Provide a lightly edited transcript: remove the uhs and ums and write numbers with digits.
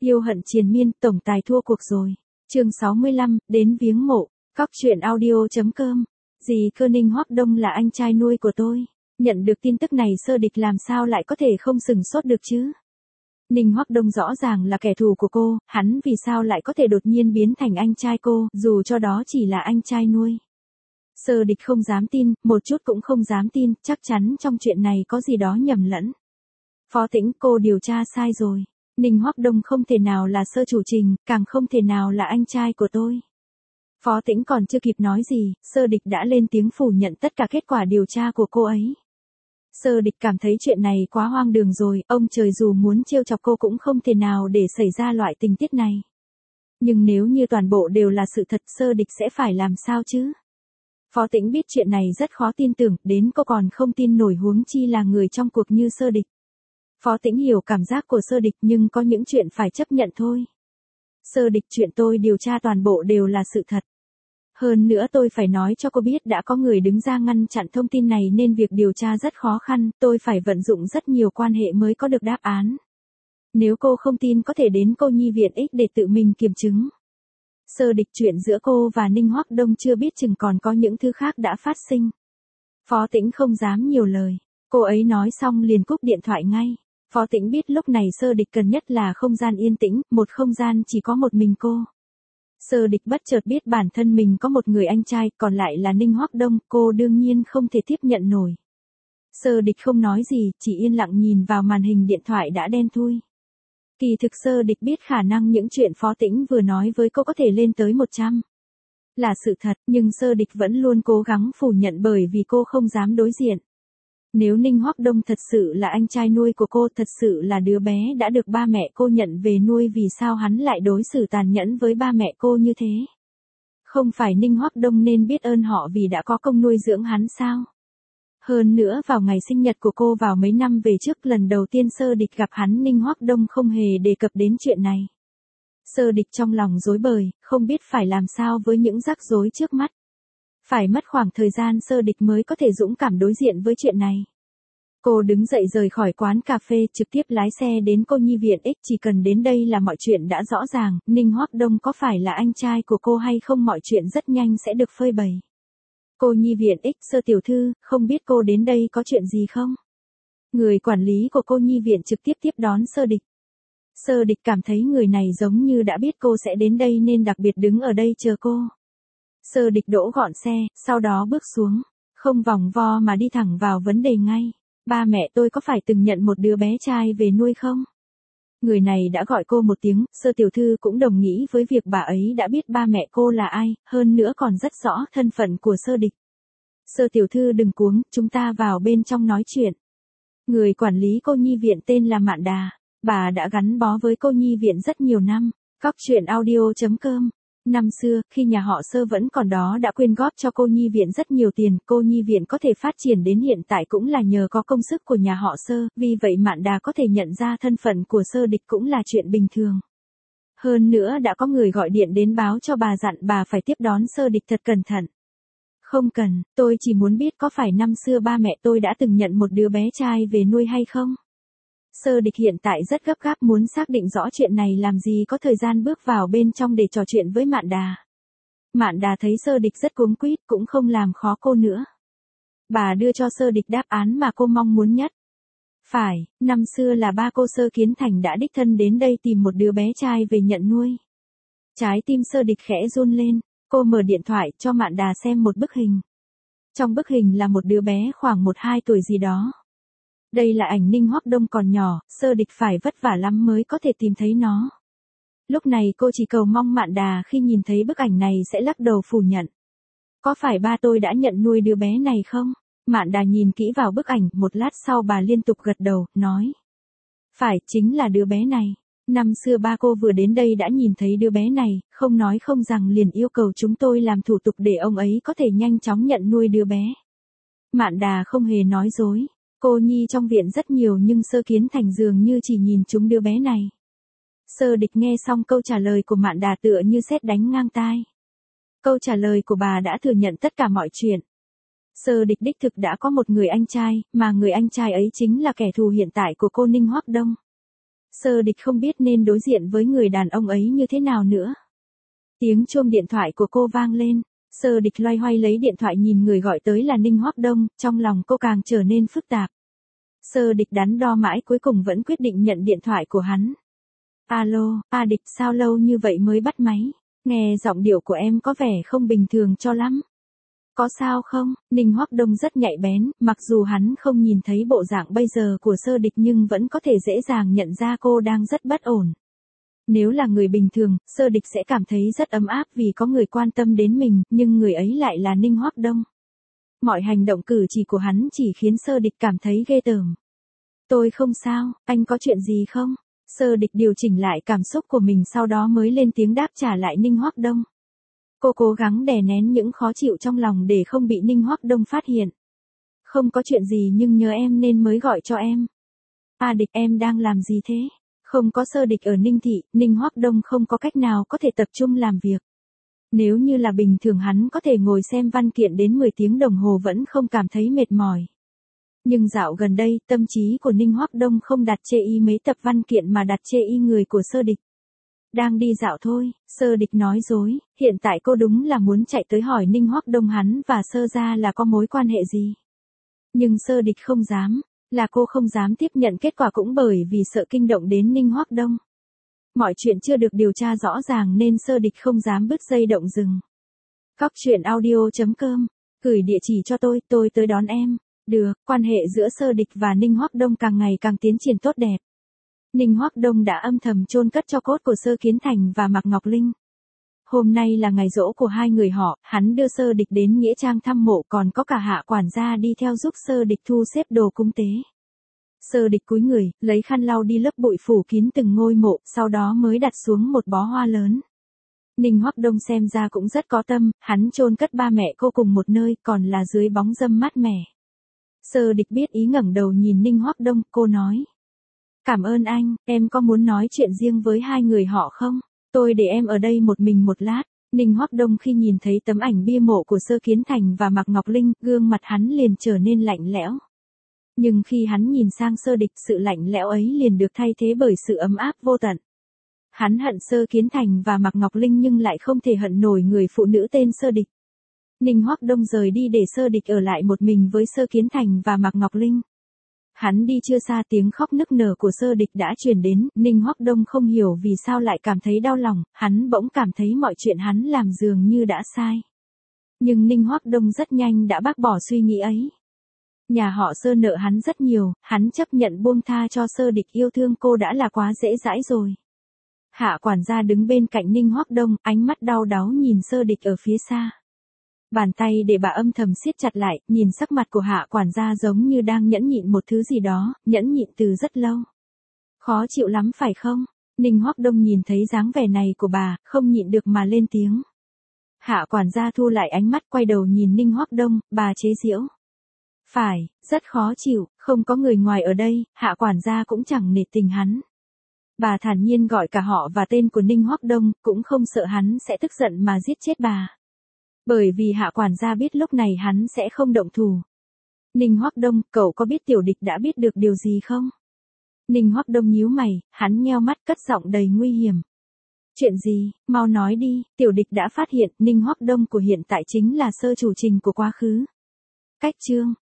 Yêu hận triền miên, tổng tài thua cuộc rồi. Chương 65, đến viếng mộ. Cóc truyện audio.com. Dì cơ Ninh Hoắc Đông là anh trai nuôi của tôi. Nhận được tin tức này Sơ Địch làm sao lại có thể không sửng sốt được chứ? Ninh Hoắc Đông rõ ràng là kẻ thù của cô, hắn vì sao lại có thể đột nhiên biến thành anh trai cô, dù cho đó chỉ là anh trai nuôi. Sơ Địch không dám tin, một chút cũng không dám tin, chắc chắn trong chuyện này có gì đó nhầm lẫn. Phó Tĩnh, cô điều tra sai rồi. Ninh Hoắc Đông không thể nào là Sơ chủ trình, càng không thể nào là anh trai của tôi. Phó Tĩnh còn chưa kịp nói gì, Sơ Địch đã lên tiếng phủ nhận tất cả kết quả điều tra của cô ấy. Sơ Địch cảm thấy chuyện này quá hoang đường rồi, ông trời dù muốn trêu chọc cô cũng không thể nào để xảy ra loại tình tiết này. Nhưng nếu như toàn bộ đều là sự thật, Sơ Địch sẽ phải làm sao chứ? Phó Tĩnh biết chuyện này rất khó tin tưởng, đến cô còn không tin nổi huống chi là người trong cuộc như Sơ Địch. Phó Tĩnh hiểu cảm giác của Sơ Địch nhưng có những chuyện phải chấp nhận thôi. Sơ Địch, chuyện tôi điều tra toàn bộ đều là sự thật. Hơn nữa tôi phải nói cho cô biết đã có người đứng ra ngăn chặn thông tin này nên việc điều tra rất khó khăn, tôi phải vận dụng rất nhiều quan hệ mới có được đáp án. Nếu cô không tin có thể đến cô nhi viện X để tự mình kiểm chứng. Sơ Địch, chuyện giữa cô và Ninh Hoắc Đông chưa biết chừng còn có những thứ khác đã phát sinh. Phó Tĩnh không dám nhiều lời, cô ấy nói xong liền cúp điện thoại ngay. Phó Tĩnh biết lúc này Sơ Địch cần nhất là không gian yên tĩnh, một không gian chỉ có một mình cô. Sơ Địch bất chợt biết bản thân mình có một người anh trai, còn lại là Ninh Hoắc Đông, cô đương nhiên không thể tiếp nhận nổi. Sơ Địch không nói gì, chỉ yên lặng nhìn vào màn hình điện thoại đã đen thui. Kỳ thực Sơ Địch biết khả năng những chuyện Phó Tĩnh vừa nói với cô có thể lên tới 100. Là sự thật, nhưng Sơ Địch vẫn luôn cố gắng phủ nhận bởi vì cô không dám đối diện. Nếu Ninh Hoắc Đông thật sự là anh trai nuôi của cô, thật sự là đứa bé đã được ba mẹ cô nhận về nuôi, vì sao hắn lại đối xử tàn nhẫn với ba mẹ cô như thế? Không phải Ninh Hoắc Đông nên biết ơn họ vì đã có công nuôi dưỡng hắn sao? Hơn nữa vào ngày sinh nhật của cô vào mấy năm về trước, lần đầu tiên Sơ Địch gặp hắn, Ninh Hoắc Đông không hề đề cập đến chuyện này. Sơ Địch trong lòng rối bời, không biết phải làm sao với những rắc rối trước mắt. Phải mất khoảng thời gian Sơ Địch mới có thể dũng cảm đối diện với chuyện này. Cô đứng dậy rời khỏi quán cà phê, trực tiếp lái xe đến cô nhi viện X, chỉ cần đến đây là mọi chuyện đã rõ ràng, Ninh Hoắc Đông có phải là anh trai của cô hay không mọi chuyện rất nhanh sẽ được phơi bày. Cô nhi viện X, Sơ tiểu thư, không biết cô đến đây có chuyện gì không? Người quản lý của cô nhi viện trực tiếp tiếp đón Sơ Địch. Sơ Địch cảm thấy người này giống như đã biết cô sẽ đến đây nên đặc biệt đứng ở đây chờ cô. Sơ Địch đỗ gọn xe, sau đó bước xuống, không vòng vo mà đi thẳng vào vấn đề ngay. Ba mẹ tôi có phải từng nhận một đứa bé trai về nuôi không? Người này đã gọi cô một tiếng, Sơ tiểu thư cũng đồng ý với việc bà ấy đã biết ba mẹ cô là ai, hơn nữa còn rất rõ thân phận của Sơ Địch. Sơ tiểu thư đừng cuống, chúng ta vào bên trong nói chuyện. Người quản lý cô nhi viện tên là Mạn Đà, bà đã gắn bó với cô nhi viện rất nhiều năm. Cóc truyện audio.com. Năm xưa, khi nhà họ Sơ vẫn còn đó đã quyên góp cho cô nhi viện rất nhiều tiền, cô nhi viện có thể phát triển đến hiện tại cũng là nhờ có công sức của nhà họ Sơ, vì vậy Mạn Đà có thể nhận ra thân phận của Sơ Địch cũng là chuyện bình thường. Hơn nữa đã có người gọi điện đến báo cho bà, dặn bà phải tiếp đón Sơ Địch thật cẩn thận. Không cần, tôi chỉ muốn biết có phải năm xưa ba mẹ tôi đã từng nhận một đứa bé trai về nuôi hay không? Sơ Địch hiện tại rất gấp gáp muốn xác định rõ chuyện này, làm gì có thời gian bước vào bên trong để trò chuyện với Mạn Đà. Mạn Đà thấy Sơ Địch rất cuống quýt cũng không làm khó cô nữa. Bà đưa cho Sơ Địch đáp án mà cô mong muốn nhất. Phải, năm xưa là ba cô Sơ Kiến Thành đã đích thân đến đây tìm một đứa bé trai về nhận nuôi. Trái tim Sơ Địch khẽ run lên, cô mở điện thoại cho Mạn Đà xem một bức hình. Trong bức hình là một đứa bé khoảng 1-2 tuổi gì đó. Đây là ảnh Ninh Hoắc Đông còn nhỏ, Sơ Địch phải vất vả lắm mới có thể tìm thấy nó. Lúc này cô chỉ cầu mong Mạn Đà khi nhìn thấy bức ảnh này sẽ lắc đầu phủ nhận. Có phải ba tôi đã nhận nuôi đứa bé này không? Mạn Đà nhìn kỹ vào bức ảnh, một lát sau bà liên tục gật đầu, nói. Phải, chính là đứa bé này. Năm xưa ba cô vừa đến đây đã nhìn thấy đứa bé này, không nói không rằng liền yêu cầu chúng tôi làm thủ tục để ông ấy có thể nhanh chóng nhận nuôi đứa bé. Mạn Đà không hề nói dối. Cô nhi trong viện rất nhiều nhưng Sơ Kiến Thành dường như chỉ nhìn chúng đứa bé này. Sơ Địch nghe xong câu trả lời của Mạn Đà tựa như sét đánh ngang tai. Câu trả lời của bà đã thừa nhận tất cả mọi chuyện. Sơ Địch đích thực đã có một người anh trai, mà người anh trai ấy chính là kẻ thù hiện tại của cô Ninh Hoắc Đông. Sơ địch không biết nên đối diện với người đàn ông ấy như thế nào nữa. Tiếng chuông điện thoại của cô vang lên, Sơ địch loay hoay lấy điện thoại nhìn người gọi tới là Ninh Hoắc Đông, trong lòng cô càng trở nên phức tạp. Sơ địch đắn đo mãi cuối cùng vẫn quyết định nhận điện thoại của hắn. Alo, A địch sao lâu như vậy mới bắt máy, nghe giọng điệu của em có vẻ không bình thường cho lắm. Có sao không? Ninh Hoắc Đông rất nhạy bén, mặc dù hắn không nhìn thấy bộ dạng bây giờ của Sơ địch nhưng vẫn có thể dễ dàng nhận ra cô đang rất bất ổn. Nếu là người bình thường, Sơ địch sẽ cảm thấy rất ấm áp vì có người quan tâm đến mình, nhưng người ấy lại là Ninh Hoắc Đông. Mọi hành động cử chỉ của hắn chỉ khiến Sơ địch cảm thấy ghê tởm. Tôi không sao, anh có chuyện gì không? Sơ địch điều chỉnh lại cảm xúc của mình sau đó mới lên tiếng đáp trả lại Ninh Hoắc Đông. Cô cố gắng đè nén những khó chịu trong lòng để không bị Ninh Hoắc Đông phát hiện. Không có chuyện gì nhưng nhớ em nên mới gọi cho em. A địch em đang làm gì thế? Không có Sơ địch ở Ninh Thị, Ninh Hoắc Đông không có cách nào có thể tập trung làm việc. Nếu như là bình thường hắn có thể ngồi xem văn kiện đến 10 tiếng đồng hồ vẫn không cảm thấy mệt mỏi. Nhưng dạo gần đây, tâm trí của Ninh Hoắc Đông không đặt chê y mấy tập văn kiện mà đặt chê y người của Sơ địch. Đang đi dạo thôi, Sơ địch nói dối, hiện tại cô đúng là muốn chạy tới hỏi Ninh Hoắc Đông hắn và Sơ gia là có mối quan hệ gì. Nhưng Sơ địch không dám, là cô không dám tiếp nhận kết quả cũng bởi vì sợ kinh động đến Ninh Hoắc Đông. Mọi chuyện chưa được điều tra rõ ràng nên Sơ địch không dám bứt dây động rừng. Cóc truyện audio.com, gửi địa chỉ cho tôi tới đón em. Được, quan hệ giữa Sơ địch và Ninh Hoắc Đông càng ngày càng tiến triển tốt đẹp. Ninh Hoắc Đông đã âm thầm chôn cất tro cốt của Sơ Kiến Thành và Mạc Ngọc Linh. Hôm nay là ngày giỗ của hai người họ, hắn đưa Sơ địch đến nghĩa trang thăm mộ còn có cả Hạ quản gia đi theo giúp Sơ địch thu xếp đồ cúng tế. Sơ địch cúi người, lấy khăn lau đi lớp bụi phủ kín từng ngôi mộ, sau đó mới đặt xuống một bó hoa lớn. Ninh Hoắc Đông xem ra cũng rất có tâm, hắn chôn cất ba mẹ cô cùng một nơi, còn là dưới bóng râm mát mẻ. Sơ địch biết ý ngẩng đầu nhìn Ninh Hoắc Đông, cô nói. Cảm ơn anh, em có muốn nói chuyện riêng với hai người họ không? Tôi để em ở đây một mình một lát. Ninh Hoắc Đông khi nhìn thấy tấm ảnh bia mộ của Sơ Kiến Thành và Mạc Ngọc Linh, gương mặt hắn liền trở nên lạnh lẽo. Nhưng khi hắn nhìn sang Sơ địch, sự lạnh lẽo ấy liền được thay thế bởi sự ấm áp vô tận. Hắn hận Sơ Kiến Thành và Mạc Ngọc Linh nhưng lại không thể hận nổi người phụ nữ tên Sơ địch. Ninh Hoắc Đông rời đi để Sơ địch ở lại một mình với Sơ Kiến Thành và Mạc Ngọc Linh. Hắn đi chưa xa tiếng khóc nức nở của Sơ địch đã truyền đến, Ninh Hoắc Đông không hiểu vì sao lại cảm thấy đau lòng, hắn bỗng cảm thấy mọi chuyện hắn làm dường như đã sai. Nhưng Ninh Hoắc Đông rất nhanh đã bác bỏ suy nghĩ ấy. Nhà họ Sơ nợ hắn rất nhiều, hắn chấp nhận buông tha cho Sơ địch yêu thương cô đã là quá dễ dãi rồi. Hạ quản gia đứng bên cạnh Ninh Hoắc Đông, ánh mắt đau đáu nhìn Sơ địch ở phía xa. Bàn tay để bà âm thầm siết chặt lại, nhìn sắc mặt của hạ quản gia giống như đang nhẫn nhịn một thứ gì đó, nhẫn nhịn từ rất lâu. Khó chịu lắm phải không? Ninh Hoắc Đông nhìn thấy dáng vẻ này của bà, không nhịn được mà lên tiếng. Hạ quản gia thu lại ánh mắt quay đầu nhìn Ninh Hoắc Đông, bà chế giễu. Phải, rất khó chịu, không có người ngoài ở đây, hạ quản gia cũng chẳng nể tình hắn. Bà thản nhiên gọi cả họ và tên của Ninh Hoắc Đông, cũng không sợ hắn sẽ tức giận mà giết chết bà. Bởi vì hạ quản gia biết lúc này hắn sẽ không động thủ. Ninh Hoắc Đông, cậu có biết tiểu địch đã biết được điều gì không? Ninh Hoắc Đông nhíu mày, hắn nheo mắt cất giọng đầy nguy hiểm. Chuyện gì, mau nói đi, tiểu địch đã phát hiện Ninh Hoắc Đông của hiện tại chính là Sơ chủ trình của quá khứ. Cách chương